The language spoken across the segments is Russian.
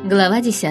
Глава 10.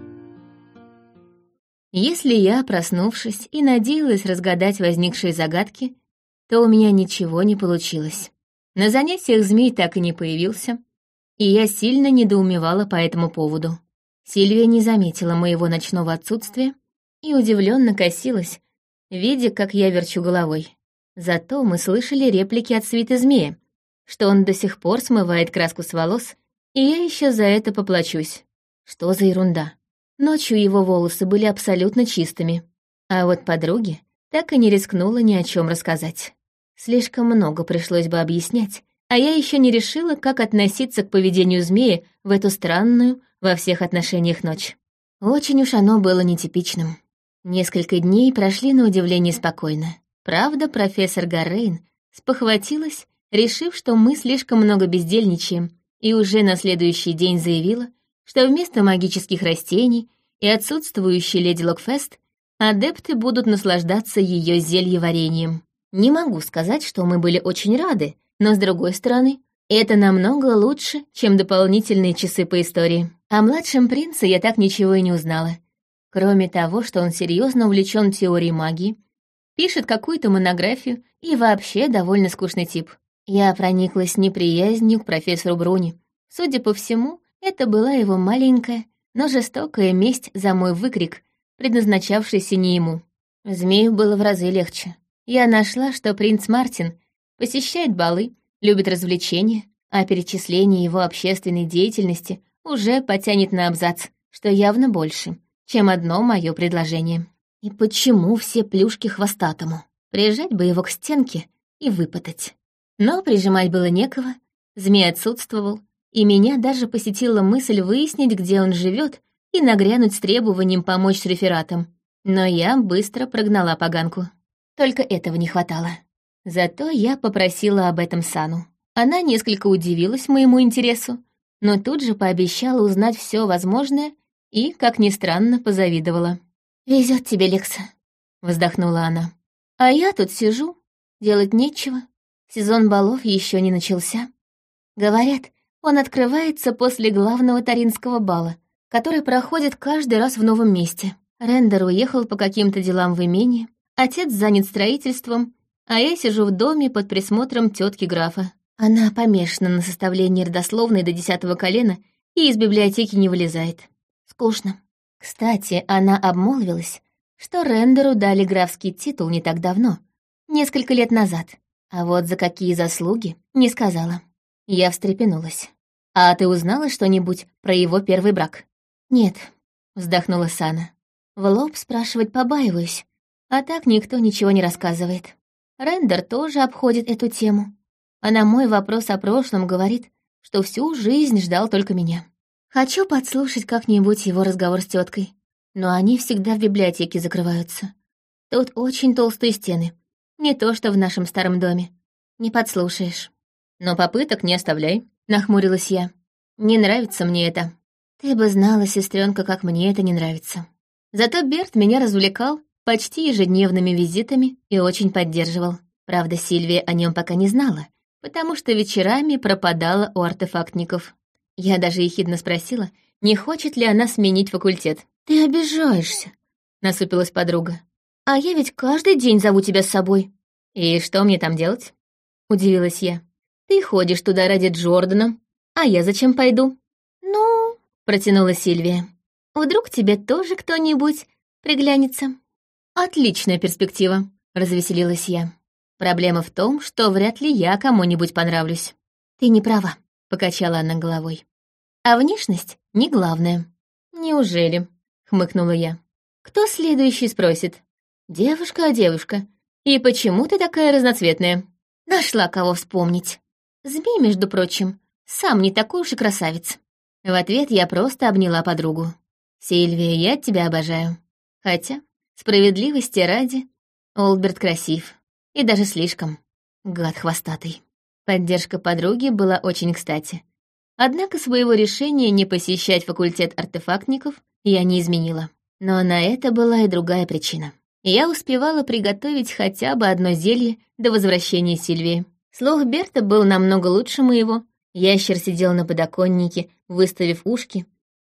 Если я, проснувшись, и надеялась разгадать возникшие загадки, то у меня ничего не получилось. На занятиях змей так и не появился, и я сильно недоумевала по этому поводу. Сильвия не заметила моего ночного отсутствия и удивленно косилась, видя, как я верчу головой. Зато мы слышали реплики от свиты змея, что он до сих пор смывает краску с волос, и я еще за это поплачусь. Что за ерунда? Ночью его волосы были абсолютно чистыми, а вот подруге так и не рискнула ни о чем рассказать. Слишком много пришлось бы объяснять, а я еще не решила, как относиться к поведению змея в эту странную во всех отношениях ночь. Очень уж оно было нетипичным. Несколько дней прошли на удивление спокойно. Правда, профессор Гаррейн спохватилась, решив, что мы слишком много бездельничаем, и уже на следующий день заявила, что вместо магических растений и отсутствующей леди Локфест адепты будут наслаждаться ее зельеварением. Не могу сказать, что мы были очень рады, но, с другой стороны, это намного лучше, чем дополнительные часы по истории. О младшем принце я так ничего и не узнала. Кроме того, что он серьезно увлечен теорией магии, пишет какую-то монографию и вообще довольно скучный тип. Я прониклась неприязнью к профессору Бруни. Судя по всему, это была его маленькая, но жестокая месть за мой выкрик, предназначавшийся не ему. Змею было в разы легче. Я нашла, что принц Мартин посещает балы, любит развлечения, а перечисление его общественной деятельности уже потянет на абзац, что явно больше, чем одно мое предложение. И почему все плюшки хвостатому? Прижать бы его к стенке и выпотать. Но прижимать было некого, змей отсутствовал, и меня даже посетила мысль выяснить, где он живет, и нагрянуть с требованием помочь с рефератом. Но я быстро прогнала поганку. Только этого не хватало. Зато я попросила об этом Сану. Она несколько удивилась моему интересу, но тут же пообещала узнать все возможное и, как ни странно, позавидовала. «Везет тебе, Лекса», — вздохнула она. «А я тут сижу, делать нечего. Сезон балов еще не начался. Говорят, он открывается после главного Таринского бала, который проходит каждый раз в новом месте. Рендер уехал по каким-то делам в имение, отец занят строительством, а я сижу в доме под присмотром тетки графа. Она помешана на составлении родословной до 10-го колена и из библиотеки не вылезает. Скучно. Кстати, она обмолвилась, что Рендеру дали графский титул не так давно, несколько лет назад, а вот за какие заслуги не сказала. Я встрепенулась. «А ты узнала что-нибудь про его первый брак?» «Нет», — вздохнула Сана. «В лоб спрашивать побаиваюсь, а так никто ничего не рассказывает. Рендер тоже обходит эту тему, а на мой вопрос о прошлом говорит, что всю жизнь ждал только меня. Хочу подслушать как-нибудь его разговор с теткой, но они всегда в библиотеке закрываются. Тут очень толстые стены, не то что в нашем старом доме. Не подслушаешь». «Но попыток не оставляй», — нахмурилась я. «Не нравится мне это». «Ты бы знала, сестренка, как мне это не нравится». Зато Берт меня развлекал почти ежедневными визитами и очень поддерживал. Правда, Сильвия о нем пока не знала, потому что вечерами пропадала у артефактников. Я даже ехидно спросила, не хочет ли она сменить факультет. «Ты обижаешься», — насупилась подруга. «А я ведь каждый день зову тебя с собой». «И что мне там делать?» — удивилась я. «Ты ходишь туда ради Джордана, а я зачем пойду?» «Ну...» — протянула Сильвия. «Вдруг тебе тоже кто-нибудь приглянется?» «Отличная перспектива», — развеселилась я. «Проблема в том, что вряд ли я кому-нибудь понравлюсь». «Ты не права», — покачала она головой. «А внешность не главное». «Неужели?» — хмыкнула я. «Кто следующий спросит?» «Девушка, девушка, и почему ты такая разноцветная?» «Нашла кого вспомнить. Змей, между прочим, сам не такой уж и красавец». В ответ я просто обняла подругу. «Сильвия, я тебя обожаю. Хотя, справедливости ради, Олберт красив. И даже слишком. Гад хвостатый». Поддержка подруги была очень кстати. Однако своего решения не посещать факультет артефактников я не изменила. Но на это была и другая причина. Я успевала приготовить хотя бы одно зелье до возвращения Сильвии. Слух Берта был намного лучше моего. Ящер сидел на подоконнике, выставив ушки,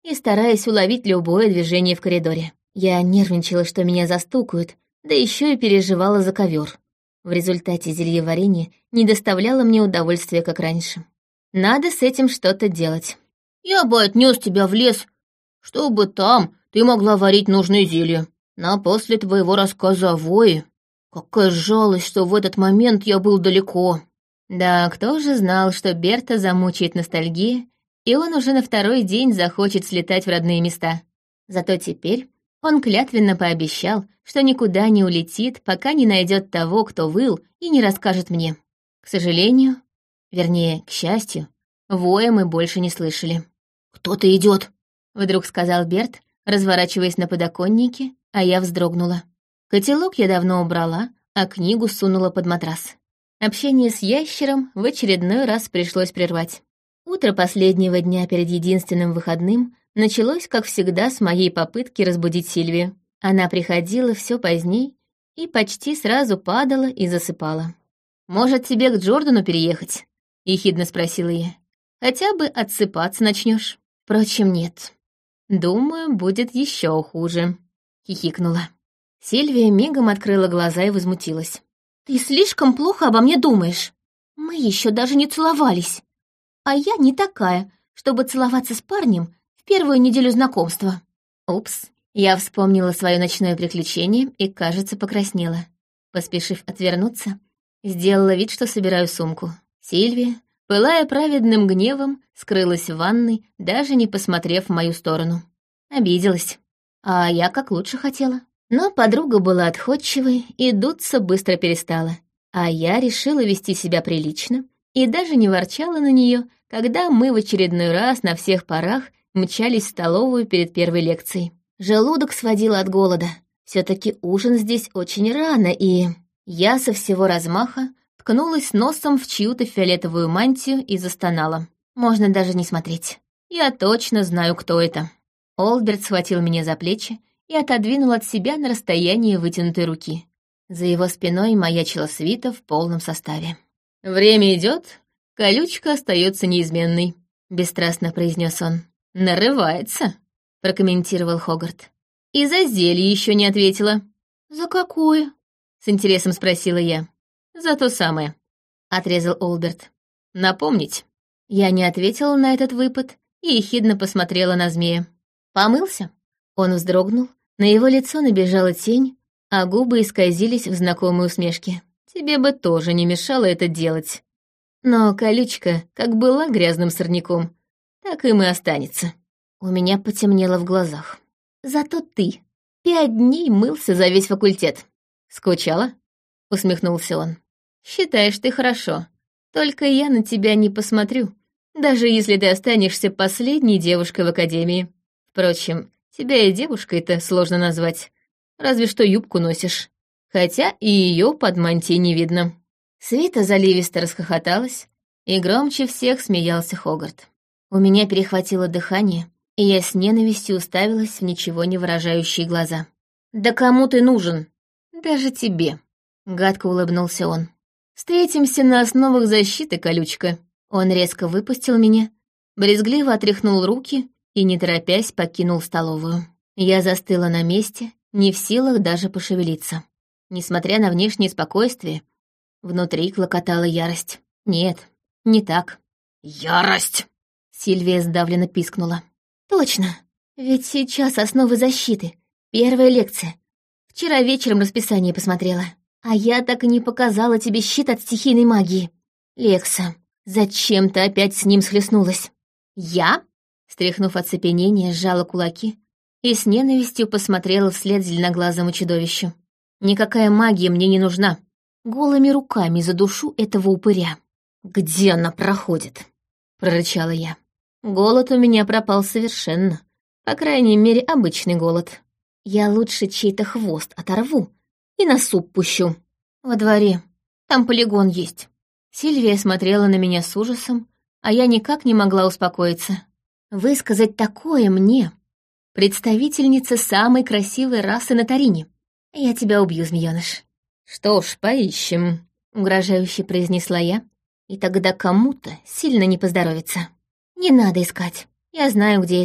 и стараясь уловить любое движение в коридоре. Я нервничала, что меня застукают, да еще и переживала за ковер. В результате зельеварение не доставляло мне удовольствия, как раньше. Надо с этим что-то делать. «Я бы отнес тебя в лес, чтобы там ты могла варить нужные зелья. Но после твоего рассказа о вое, какая жалость, что в этот момент я был далеко». Да, кто же знал, что Берта замучает ностальгия, и он уже на второй день захочет слетать в родные места. Зато теперь он клятвенно пообещал, что никуда не улетит, пока не найдет того, кто выл, и не расскажет мне. К сожалению, вернее, к счастью, воя мы больше не слышали. «Кто-то идет, вдруг сказал Берт, разворачиваясь на подоконнике, а я вздрогнула. Котелок я давно убрала, а книгу сунула под матрас. Общение с ящером в очередной раз пришлось прервать. Утро последнего дня перед единственным выходным началось, как всегда, с моей попытки разбудить Сильвию. Она приходила все поздней и почти сразу падала и засыпала. «Может, тебе к Джордану переехать?» — ехидно спросила я. «Хотя бы отсыпаться начнешь. Впрочем, нет. Думаю, будет еще хуже», — хихикнула. Сильвия мигом открыла глаза и возмутилась. «Ты слишком плохо обо мне думаешь. Мы еще даже не целовались. А я не такая, чтобы целоваться с парнем в первую неделю знакомства». Упс, я вспомнила свое ночное приключение и, кажется, покраснела. Поспешив отвернуться, сделала вид, что собираю сумку. Сильвия, пылая праведным гневом, скрылась в ванной, даже не посмотрев в мою сторону. Обиделась. А я как лучше хотела. Но подруга была отходчивой и дуться быстро перестала. А я решила вести себя прилично и даже не ворчала на нее, когда мы в очередной раз на всех парах мчались в столовую перед первой лекцией. Желудок сводило от голода. Все-таки ужин здесь очень рано, и... Я со всего размаха ткнулась носом в чью-то фиолетовую мантию и застонала. Можно даже не смотреть. Я точно знаю, кто это. Олберт схватил меня за плечи и отодвинул от себя на расстоянии вытянутой руки. За его спиной маячила свита в полном составе. «Время идет, колючка остается неизменной», — бесстрастно произнес он. «Нарывается», — прокомментировал Хогарт. «И за зелье еще не ответила». «За какое?» — с интересом спросила я. «За то самое», — отрезал Олберт. «Напомнить». Я не ответила на этот выпад и ехидно посмотрела на змея. «Помылся?» Он вздрогнул, на его лицо набежала тень, а губы исказились в знакомой усмешке. «Тебе бы тоже не мешало это делать. Но колючка как была грязным сорняком, так им и останется». У меня потемнело в глазах. «Зато ты 5 дней мылся за весь факультет». «Скучала?» — усмехнулся он. «Считаешь ты хорошо. Только я на тебя не посмотрю, даже если ты останешься последней девушкой в академии. Впрочем, тебя и девушкой-то сложно назвать, разве что юбку носишь. Хотя и ее под мантией не видно». Свита заливисто расхохоталась, и громче всех смеялся Хогарт. У меня перехватило дыхание, и я с ненавистью уставилась в ничего не выражающие глаза. «Да кому ты нужен?» «Даже тебе», — гадко улыбнулся он. «Встретимся на основах защиты, колючка». Он резко выпустил меня, брезгливо отряхнул руки и, не торопясь, покинул столовую. Я застыла на месте, не в силах даже пошевелиться. Несмотря на внешнее спокойствие, внутри клокотала ярость. Нет, не так. «Ярость!» — Сильвия сдавленно пискнула. «Точно, ведь сейчас основы защиты, первая лекция. Вчера вечером расписание посмотрела. А я так и не показала тебе щит от стихийной магии. Лекса, зачем ты опять с ним схлестнулась?» «Я?» Стряхнув оцепенение, сжала кулаки и с ненавистью посмотрела вслед зеленоглазому чудовищу. «Никакая магия мне не нужна. Голыми руками задушу этого упыря». «Где она проходит?» — прорычала я. Голод у меня пропал совершенно. По крайней мере, обычный голод. Я лучше чей-то хвост оторву и на суп пущу. Во дворе. Там полигон есть. Сильвия смотрела на меня с ужасом, а я никак не могла успокоиться. Высказать такое мне, представительница самой красивой расы на Тарине. Я тебя убью, змеёныш. «Что ж, поищем», — угрожающе произнесла я, и тогда кому-то сильно не поздоровится. «Не надо искать, я знаю, где это.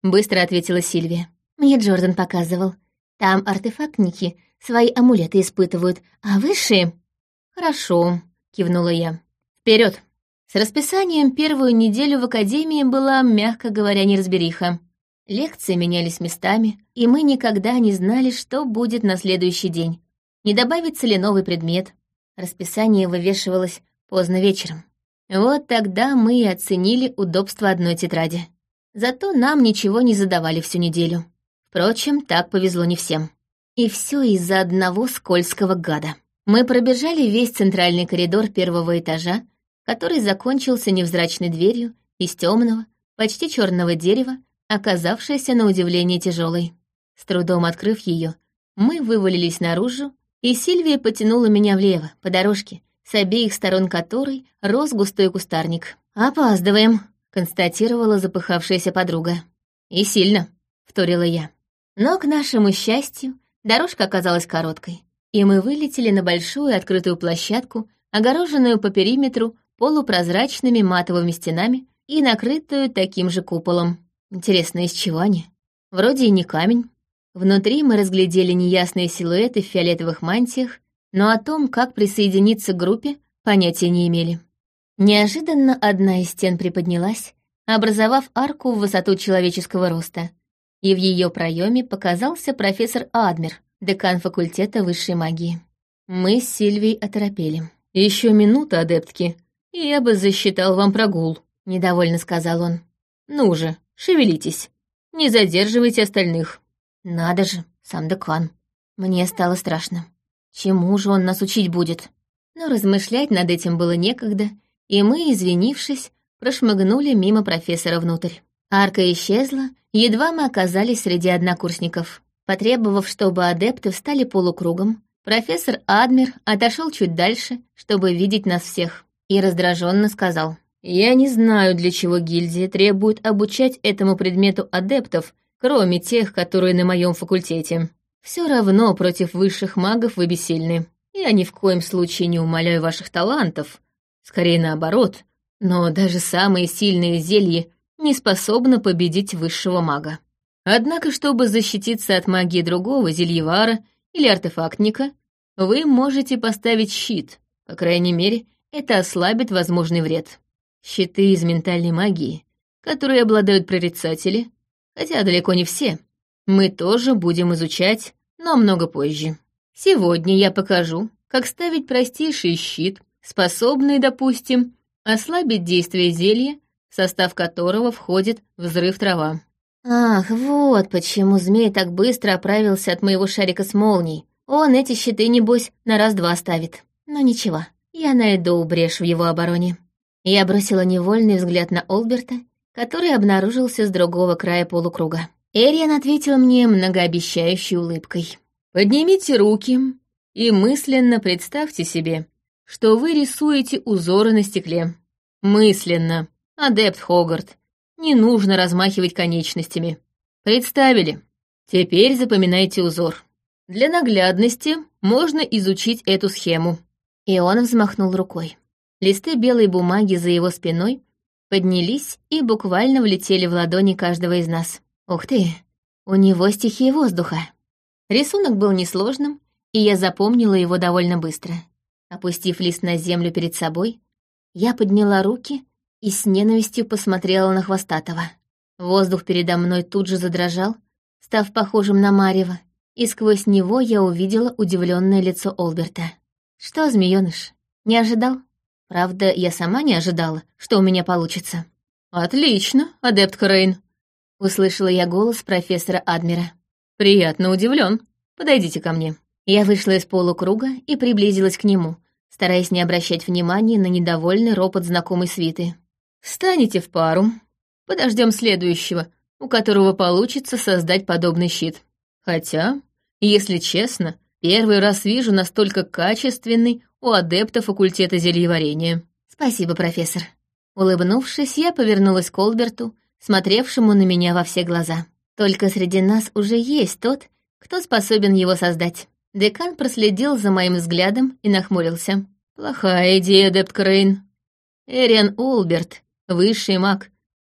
быстро ответила Сильвия. «Мне Джордан показывал. Там артефактники свои амулеты испытывают, а высшие...» «Хорошо», — кивнула я. «Вперед!» С расписанием первую неделю в академии была, мягко говоря, неразбериха. Лекции менялись местами, и мы никогда не знали, что будет на следующий день. Не добавится ли новый предмет. Расписание вывешивалось поздно вечером. Вот тогда мы и оценили удобство одной тетради. Зато нам ничего не задавали всю неделю. Впрочем, так повезло не всем. И все из-за одного скользкого гада. Мы пробежали весь центральный коридор первого этажа, который закончился невзрачной дверью из темного, почти черного дерева, оказавшейся на удивление тяжелой. С трудом открыв ее, мы вывалились наружу, и Сильвия потянула меня влево, по дорожке, с обеих сторон которой рос густой кустарник. «Опаздываем», — констатировала запыхавшаяся подруга. «И сильно», — вторила я. Но, к нашему счастью, дорожка оказалась короткой, и мы вылетели на большую открытую площадку, огороженную по периметру полупрозрачными матовыми стенами и накрытую таким же куполом. Интересно, из чего они? Вроде и не камень. Внутри мы разглядели неясные силуэты в фиолетовых мантиях, но о том, как присоединиться к группе, понятия не имели. Неожиданно одна из стен приподнялась, образовав арку в высоту человеческого роста, и в ее проеме показался профессор Адмир, декан факультета высшей магии. Мы с Сильвией оторопели. «Еще минута, адептки, и я бы засчитал вам прогул», — недовольно сказал он. «Ну же, шевелитесь, не задерживайте остальных». Надо же, сам декан. Мне стало страшно. Чему же он нас учить будет? Но размышлять над этим было некогда, и мы, извинившись, прошмыгнули мимо профессора внутрь. Арка исчезла, едва мы оказались среди однокурсников. Потребовав, чтобы адепты встали полукругом, профессор Адмир отошел чуть дальше, чтобы видеть нас всех, и раздраженно сказал: «Я не знаю, для чего гильдия требует обучать этому предмету адептов, кроме тех, которые на моем факультете. Все равно против высших магов вы бессильны. Я ни в коем случае не умаляю ваших талантов, скорее наоборот, но даже самые сильные зелья не способны победить высшего мага. Однако, чтобы защититься от магии другого зельевара или артефактника, вы можете поставить щит, по крайней мере, это ослабит возможный вред. Щиты из ментальной магии, которые обладают прорицатели, хотя далеко не все, мы тоже будем изучать, но много позже. Сегодня я покажу, как ставить простейший щит, способный, допустим, ослабить действие зелья, в состав которого входит взрыв трава». «Ах, вот почему змей так быстро оправился от моего шарика с молнией. Он эти щиты, небось, на раз-два ставит. Но ничего, я найду брешь в его обороне». Я бросила невольный взгляд на Олберта, который обнаружился с другого края полукруга. Эриан ответил мне многообещающей улыбкой. «Поднимите руки и мысленно представьте себе, что вы рисуете узоры на стекле. Мысленно, адепт Хогарт, не нужно размахивать конечностями. Представили? Теперь запоминайте узор. Для наглядности можно изучить эту схему». И он взмахнул рукой. Листы белой бумаги за его спиной поднялись и буквально влетели в ладони каждого из нас. Ух ты, у него стихия воздуха. Рисунок был несложным, и я запомнила его довольно быстро. Опустив лист на землю перед собой, я подняла руки и с ненавистью посмотрела на Хвостатого. Воздух передо мной тут же задрожал, став похожим на марево, и сквозь него я увидела удивленное лицо Олберта. «Что, змеёныш, не ожидал?» Правда, я сама не ожидала, что у меня получится. «Отлично, адепт Рейн», — услышала я голос профессора Адмира. «Приятно удивлен. Подойдите ко мне». Я вышла из полукруга и приблизилась к нему, стараясь не обращать внимания на недовольный ропот знакомой свиты. «Встанете в пару. Подождем следующего, у которого получится создать подобный щит. Хотя, если честно, первый раз вижу настолько качественный у адепта факультета зельеварения». «Спасибо, профессор». Улыбнувшись, я повернулась к Олберту, смотревшему на меня во все глаза. Только среди нас уже есть тот, кто способен его создать. Декан проследил за моим взглядом и нахмурился. «Плохая идея, адепт Крейн. Эриан Олберт, высший маг,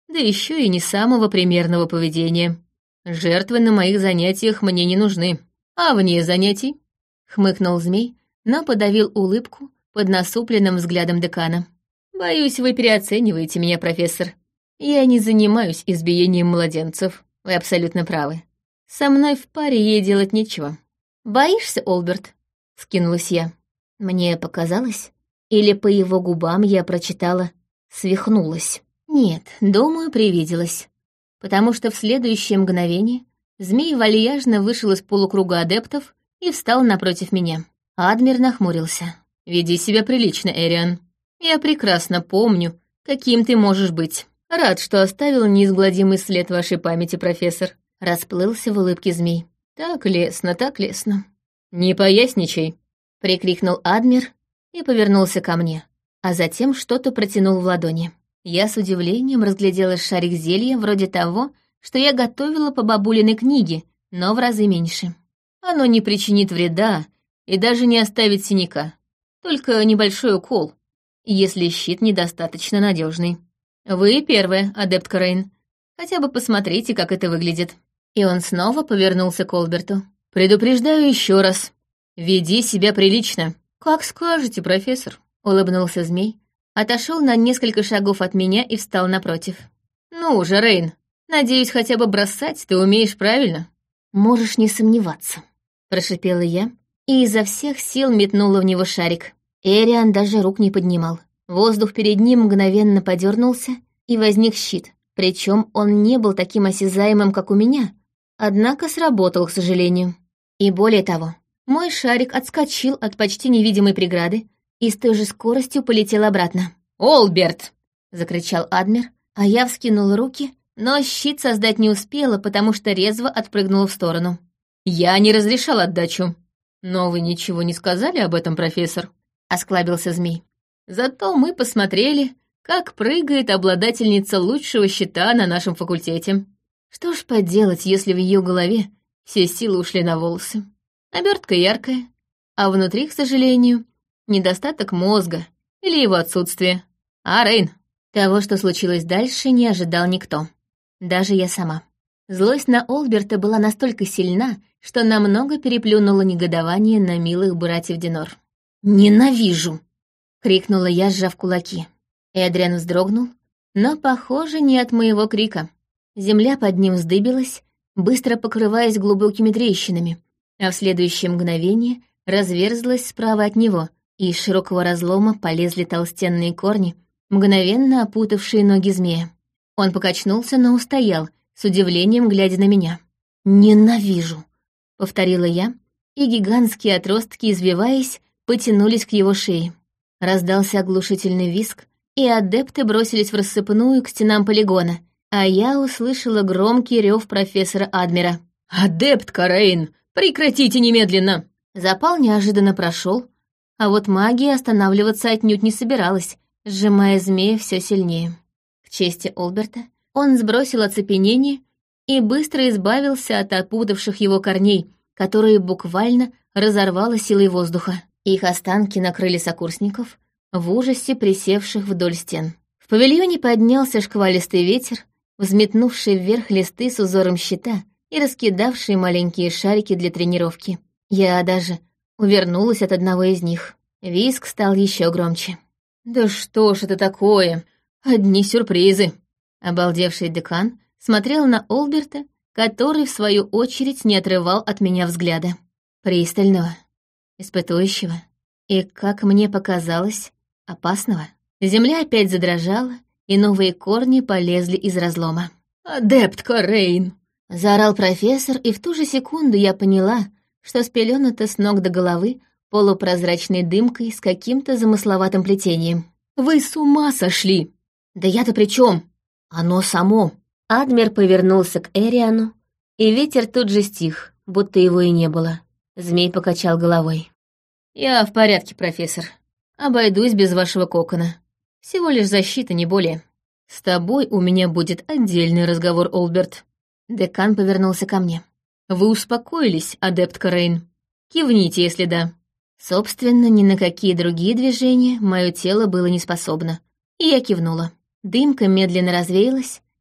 да еще и не самого примерного поведения. Жертвы на моих занятиях мне не нужны. А вне занятий?» — хмыкнул змей, но подавил улыбку под насупленным взглядом декана. «Боюсь, вы переоцениваете меня, профессор. Я не занимаюсь избиением младенцев. Вы абсолютно правы. Со мной в паре ей делать нечего». «Боишься, Олберт?» — скинулась я. Мне показалось, или по его губам я прочитала «свихнулась». Нет, думаю, привиделась. Потому что в следующее мгновение змей вальяжно вышел из полукруга адептов и встал напротив меня. Адмир нахмурился. «Веди себя прилично, Эриан. Я прекрасно помню, каким ты можешь быть. Рад, что оставил неизгладимый след вашей памяти, профессор». Расплылся в улыбке змей. «Так лестно, так лестно». «Не поясничай», — прикрикнул Адмир и повернулся ко мне, а затем что-то протянул в ладони. Я с удивлением разглядела шарик зелья вроде того, что я готовила по бабулиной книге, но в разы меньше. Оно не причинит вреда и даже не оставит синяка, только небольшой укол, если щит недостаточно надежный. Вы первая, адепт Рейн. Хотя бы посмотрите, как это выглядит. И он снова повернулся к Олберту. «Предупреждаю еще раз. Веди себя прилично». «Как скажете, профессор», — улыбнулся змей, отошел на несколько шагов от меня и встал напротив. «Ну же, Рейн, надеюсь, хотя бы бросать ты умеешь правильно?» «Можешь не сомневаться», — прошипела я и изо всех сил метнула в него шарик. Эриан даже рук не поднимал. Воздух перед ним мгновенно подернулся, и возник щит. Причем он не был таким осязаемым, как у меня, однако сработал, к сожалению. И более того, мой шарик отскочил от почти невидимой преграды и с той же скоростью полетел обратно. «Олберт!» — закричал Адмир, а я вскинула руки, но щит создать не успела, потому что резво отпрыгнула в сторону. «Я не разрешал отдачу». «Но вы ничего не сказали об этом, профессор?» — осклабился змей. «Зато мы посмотрели, как прыгает обладательница лучшего щита на нашем факультете. Что ж поделать, если в ее голове все силы ушли на волосы. Обертка яркая, а внутри, к сожалению, недостаток мозга или его отсутствие. А, Рейн, того, что случилось дальше, не ожидал никто. Даже я сама. Злость на Олберта была настолько сильна, что намного переплюнула негодование на милых братьев Динор. «Ненавижу!» — крикнула я, сжав кулаки. Эдриан вздрогнул, но, похоже, не от моего крика. Земля под ним вздыбилась, быстро покрываясь глубокими трещинами, а в следующее мгновение разверзлась справа от него, и из широкого разлома полезли толстенные корни, мгновенно опутавшие ноги змея. Он покачнулся, но устоял, с удивлением глядя на меня. «Ненавижу!» — повторила я, и гигантские отростки, извиваясь, потянулись к его шее. Раздался оглушительный визг, и адепты бросились в рассыпную к стенам полигона, а я услышала громкий рев профессора Адмира. «Адепт Рейн, прекратите немедленно!» Запал неожиданно прошел, а вот магия останавливаться отнюдь не собиралась, сжимая змея все сильнее. К чести Олберта, он сбросил оцепенение и быстро избавился от опутавших его корней, которые буквально разорвало силой воздуха. Их останки накрыли сокурсников, в ужасе присевших вдоль стен. В павильоне поднялся шквалистый ветер, взметнувший вверх листы с узором щита и раскидавший маленькие шарики для тренировки. Я даже увернулась от одного из них. Визг стал еще громче. «Да что ж это такое? Одни сюрпризы!» Обалдевший декан смотрел на Олберта, который, в свою очередь, не отрывал от меня взгляда. Пристального, испытующего и, как мне показалось, опасного. Земля опять задрожала, и новые корни полезли из разлома. «Адепт Рейн!» — заорал профессор, и в ту же секунду я поняла, что спелёнута с ног до головы полупрозрачной дымкой с каким-то замысловатым плетением. «Вы с ума сошли!» «Да я-то при чем? Оно само!» Адмир повернулся к Эриану, и ветер тут же стих, будто его и не было. Змей покачал головой. «Я в порядке, профессор. Обойдусь без вашего кокона. Всего лишь защита, не более. С тобой у меня будет отдельный разговор, Олберт». Декан повернулся ко мне. «Вы успокоились, адепт Рейн? Кивните, если да». Собственно, ни на какие другие движения мое тело было не способно, и я кивнула. Дымка медленно развеялась,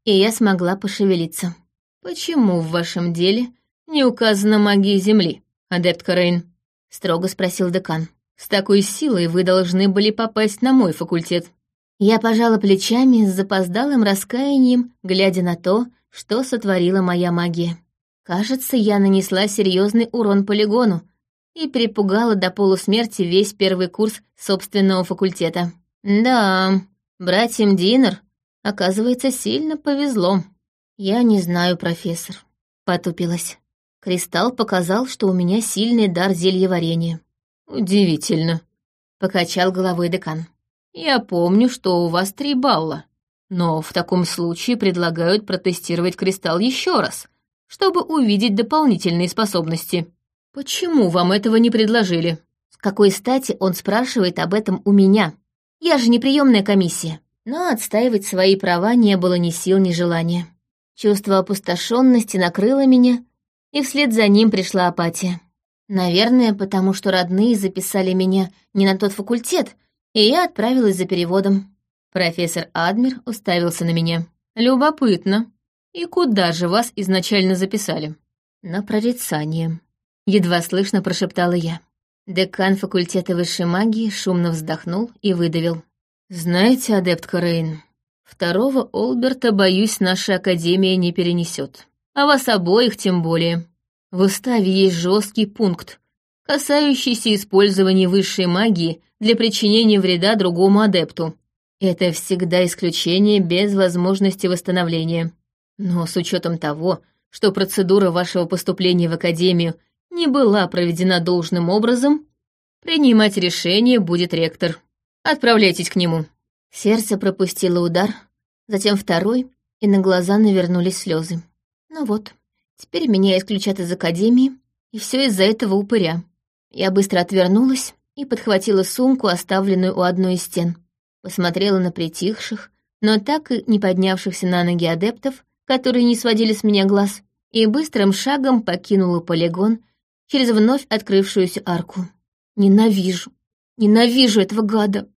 и я смогла пошевелиться. «Почему в вашем деле не указана магия Земли, адептка Рейн?» — строго спросил декан. «С такой силой вы должны были попасть на мой факультет». Я пожала плечами с запоздалым раскаянием, глядя на то, что сотворила моя магия. Кажется, я нанесла серьезный урон полигону и перепугала до полусмерти весь первый курс собственного факультета. Да, братьям Динер, оказывается, сильно повезло. «Я не знаю, профессор», — потупилась. Кристалл показал, что у меня сильный дар зельеварения. «Удивительно», — покачал головой декан. «Я помню, что у вас 3 балла, но в таком случае предлагают протестировать кристалл еще раз, чтобы увидеть дополнительные способности. Почему вам этого не предложили?» С какой стати он спрашивает об этом у меня? Я же не приемная комиссия. Но отстаивать свои права не было ни сил, ни желания. Чувство опустошенности накрыло меня, и вслед за ним пришла апатия. Наверное, потому что родные записали меня не на тот факультет, и я отправилась за переводом. Профессор Адмир уставился на меня. «Любопытно. И куда же вас изначально записали?» «На прорицание», — едва слышно прошептала я. Декан факультета высшей магии шумно вздохнул и выдавил. «Знаете, адептка Рейн, 2-го Олберта, боюсь, наша академия не перенесет. А вас обоих тем более. В уставе есть жесткий пункт, касающийся использования высшей магии для причинения вреда другому адепту. Это всегда исключение без возможности восстановления. Но с учетом того, что процедура вашего поступления в академию не была проведена должным образом, принимать решение будет ректор. Отправляйтесь к нему». Сердце пропустило удар, затем 2-й, и на глаза навернулись слезы. Ну вот, теперь меня исключат из академии, и все из-за этого упыря. Я быстро отвернулась и подхватила сумку, оставленную у одной из стен. Посмотрела на притихших, но так и не поднявшихся на ноги адептов, которые не сводили с меня глаз, и быстрым шагом покинула полигон через вновь открывшуюся арку. Ненавижу этого гада.